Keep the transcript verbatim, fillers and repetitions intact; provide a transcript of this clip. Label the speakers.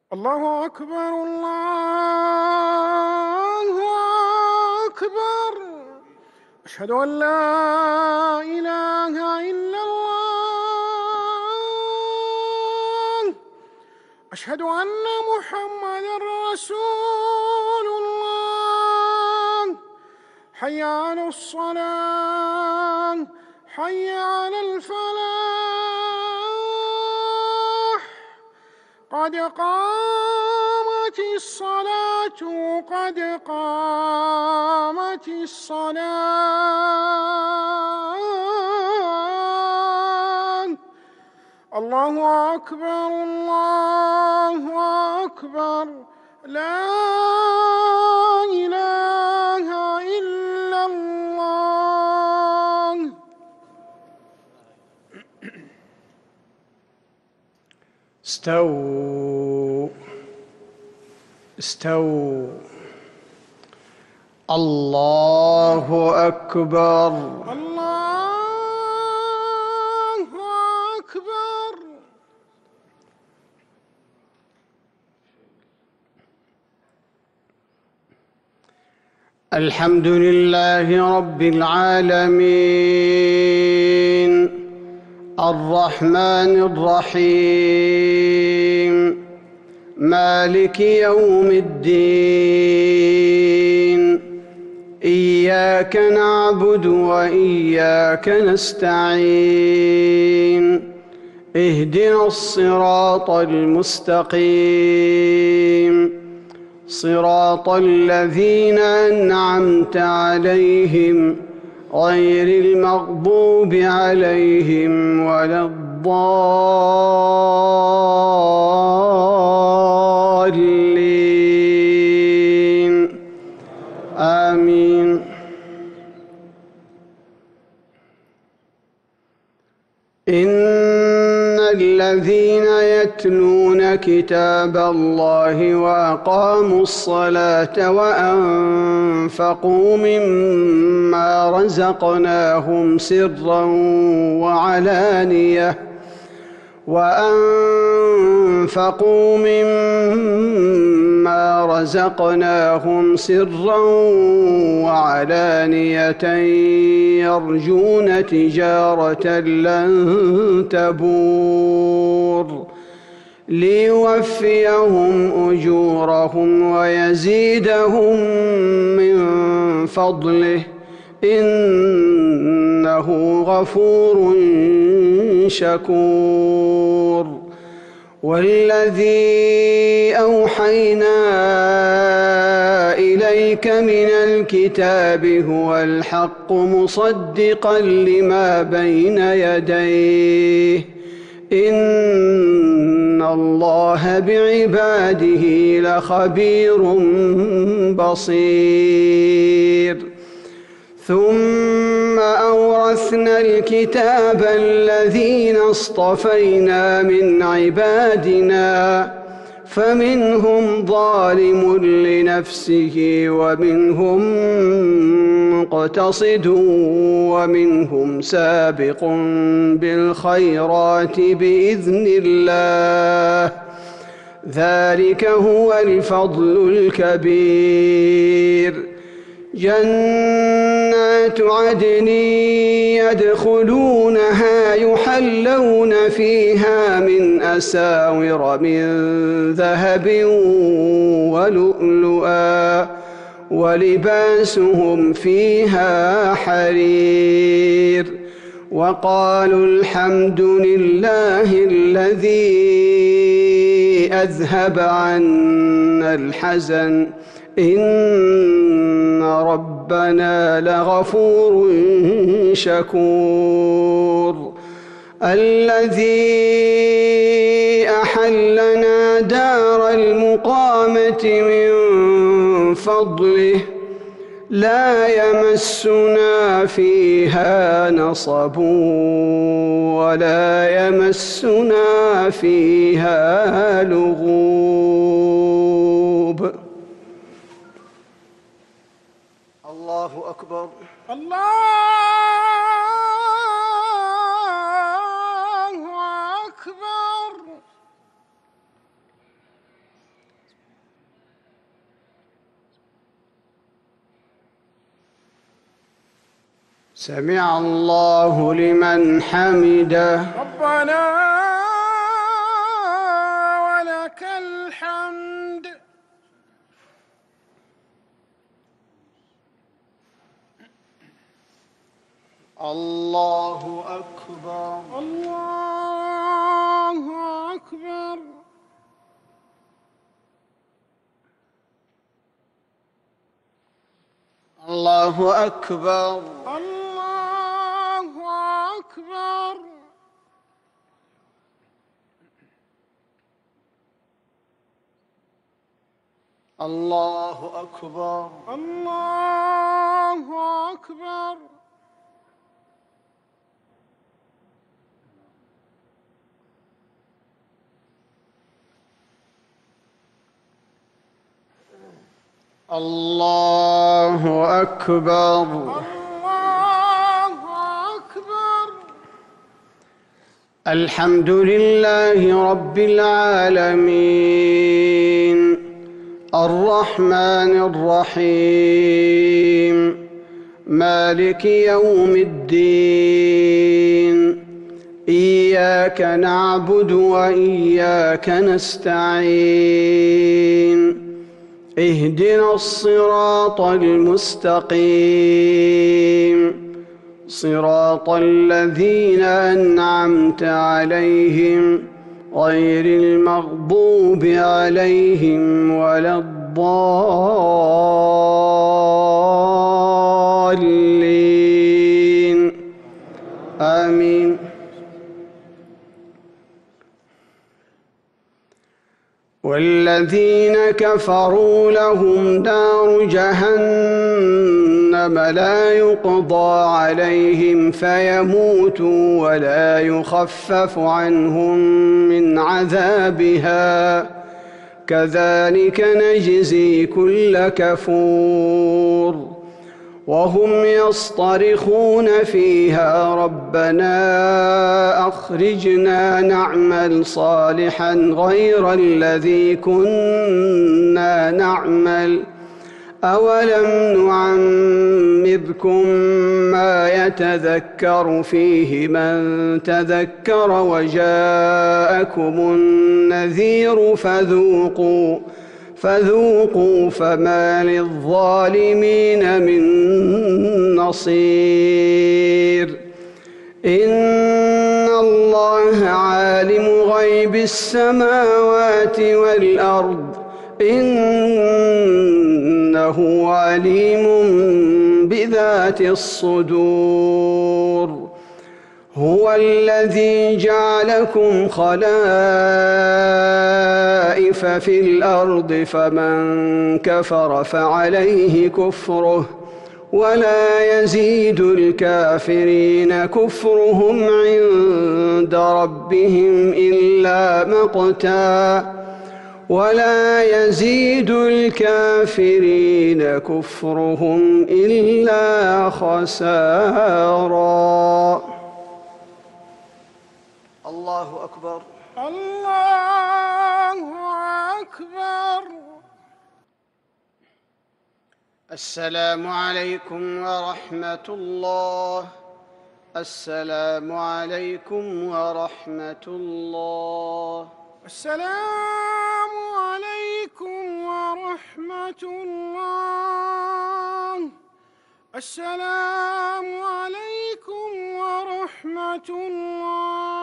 Speaker 1: الله أكبر الله أكبر. أشهد أن لا إله إلا الله. أشهد أن محمدًا رسول الله. حي على الصلاة، حي على الفلاح. قد قامت الصلاة، قد قامت الصلاة. الله أكبر الله أكبر. لا إله إلا الله.
Speaker 2: استووا استووا. الله أكبر
Speaker 1: الله أكبر.
Speaker 2: الحمد لله رب العالمين الرحمن الرحيم مالك يوم الدين. إياك نعبد وإياك نستعين. اهدنا الصراط المستقيم، صراط الذين أنعمت عليهم غير المغضوب عليهم ولا الضالين. آمين. إن الذين يتلون كتاب الله وأقاموا الصلاة وأنفقوا مما رزقناهم سرا وعلانية وأنفقوا مما رزقناهم سرا وعلانية يرجون تجارة لن تبور ليوفيهم أجورهم ويزيدهم من فضله إنه غفور شكور. والذي أوحينا إليك من الكتاب هو الحق مصدقا لما بين يديه إن الله بعباده لخبير بصير. ثم أورثنا الكتاب الذين اصطفينا من عبادنا فمنهم ظالم لنفسه ومنهم مقتصد ومنهم سابق بالخيرات بإذن الله ذلك هو الفضل الكبير. جنات عدن يدخلونها يحلون فيها من أساور من ذهب ولؤلؤا ولباسهم فيها حرير. وقالوا الحمد لله الذي أذهب عنا الحزن إن ربنا لغفور شكور. الذي أحلنا دار المقامة من فضله لا يمسنا فيها نصب ولا يمسنا فيها لغوب. الله أكبر
Speaker 1: الله أكبر.
Speaker 2: سمع الله لمن حمده.
Speaker 1: ربنا ولك الحمد.
Speaker 2: الله أكبر.
Speaker 1: الله أكبر.
Speaker 2: الله أكبر.
Speaker 1: الله أكبر.
Speaker 2: الله أكبر.
Speaker 1: الله أكبر.
Speaker 2: الله أكبر.
Speaker 1: الله أكبر.
Speaker 2: الحمد لله رب العالمين الرحمن الرحيم مالك يوم الدين إياك نعبد وإياك نستعين اهدنا الصراط المستقيم صراط الذين أنعمت عليهم غير المغضوب عليهم ولا الضالين آمين. والذين كفروا لهم نار جهنم لا يقضى عليهم فيموتوا ولا يخفف عنهم من عذابها كذلك نجزي كل كفور. وهم يصطرخون فيها ربنا أخرجنا نعمل صالحا غير الذي كنا نعمل أولم نعمركم ما يتذكر فيه من تذكر وجاءكم النذير فذوقوا فذوقوا فما للظالمين من نصير. إن الله عالم غيب السماوات والأرض إنه عليم بذات الصدور. هو الذي جعلكم خلائف في الأرض فمن كفر فعليه كفره ولا يزيد الكافرين كفرهم عند ربهم إلا مقتا ولا يزيد الكافرين كفرهم إلا خسارا. الله أكبر.
Speaker 1: الله أكبر.
Speaker 2: السلام عليكم ورحمة الله. السلام عليكم ورحمة الله.
Speaker 1: السلام عليكم ورحمة الله. السلام عليكم ورحمة الله.